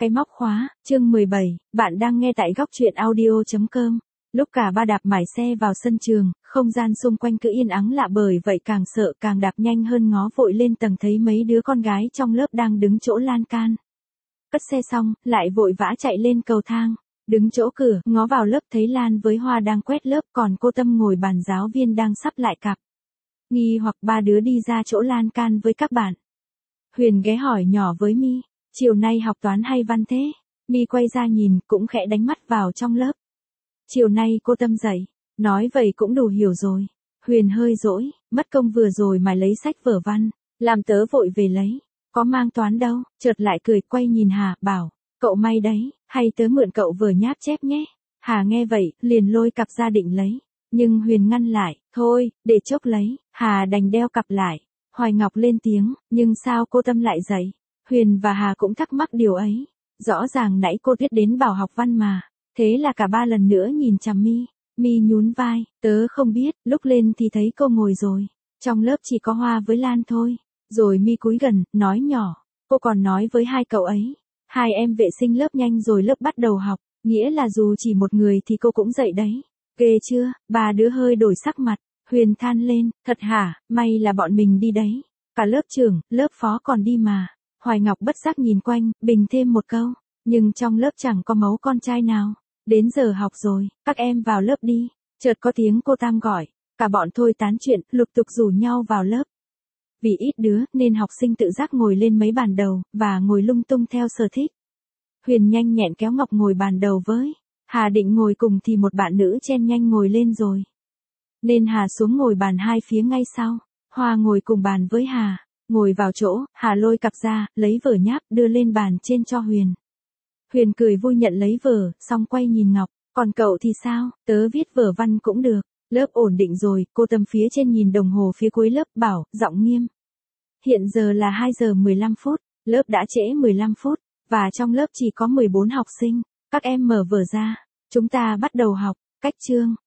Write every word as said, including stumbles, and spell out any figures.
Cái móc khóa, chương mười bảy, bạn đang nghe tại góc truyện audio chấm com. Lúc cả ba đạp mải xe vào sân trường, không gian xung quanh cứ yên ắng lạ, bởi vậy càng sợ càng đạp nhanh hơn, ngó vội lên tầng thấy mấy đứa con gái trong lớp đang đứng chỗ lan can. Cất xe xong, lại vội vã chạy lên cầu thang, đứng chỗ cửa, ngó vào lớp thấy Lan với Hoa đang quét lớp, còn cô Tâm ngồi bàn giáo viên đang sắp lại cặp. Nghi hoặc ba đứa đi ra chỗ lan can với các bạn. Huyền ghé hỏi nhỏ với My, chiều nay học toán hay văn thế? My quay ra nhìn, cũng khẽ đánh mắt vào trong lớp. Chiều nay cô Tâm dạy, nói vậy cũng đủ hiểu rồi. Huyền hơi dỗi, mất công vừa rồi mà lấy sách vở văn, làm tớ vội về lấy, có mang toán đâu, chợt lại cười quay nhìn Hà, bảo, cậu may đấy, hay tớ mượn cậu vừa nháp chép nhé. Hà nghe vậy, liền lôi cặp ra định lấy, nhưng Huyền ngăn lại, thôi, để chốc lấy. Hà đành đeo cặp lại. Hoài Ngọc lên tiếng, nhưng sao cô Tâm lại dạy? Huyền và Hà cũng thắc mắc điều ấy. Rõ ràng nãy cô Tuyết đến bảo học văn mà. Thế là cả ba lần nữa nhìn chằm My. My nhún vai, tớ không biết, lúc lên thì thấy cô ngồi rồi. Trong lớp chỉ có Hoa với Lan thôi. Rồi My cúi gần, nói nhỏ, cô còn nói với hai cậu ấy. Hai em vệ sinh lớp nhanh rồi lớp bắt đầu học, nghĩa là dù chỉ một người thì cô cũng dạy đấy. Ghê chưa? Ba đứa hơi đổi sắc mặt. Huyền than lên, thật hả, may là bọn mình đi đấy. Cả lớp trưởng, lớp phó còn đi mà. Hoài Ngọc bất giác nhìn quanh, bình thêm một câu. Nhưng trong lớp chẳng có mấu con trai nào. Đến giờ học rồi, các em vào lớp đi. Chợt có tiếng cô Tam gọi. Cả bọn thôi tán chuyện, lục tục rủ nhau vào lớp. Vì ít đứa, nên học sinh tự giác ngồi lên mấy bàn đầu, và ngồi lung tung theo sở thích. Huyền nhanh nhẹn kéo Ngọc ngồi bàn đầu với. Hà định ngồi cùng thì một bạn nữ chen nhanh ngồi lên rồi. Nên Hà xuống ngồi bàn hai phía ngay sau. Hoa ngồi cùng bàn với Hà. Ngồi vào chỗ, Hà lôi cặp ra, lấy vở nháp, đưa lên bàn trên cho Huyền. Huyền cười vui nhận lấy vở, xong quay nhìn Ngọc. Còn cậu thì sao? Tớ viết vở văn cũng được. Lớp ổn định rồi, cô Tâm phía trên nhìn đồng hồ phía cuối lớp, bảo, giọng nghiêm. Hiện giờ là hai giờ mười lăm phút, lớp đã trễ mười lăm phút, và trong lớp chỉ có mười bốn học sinh. Các em mở vở ra, chúng ta bắt đầu học. Cách chương,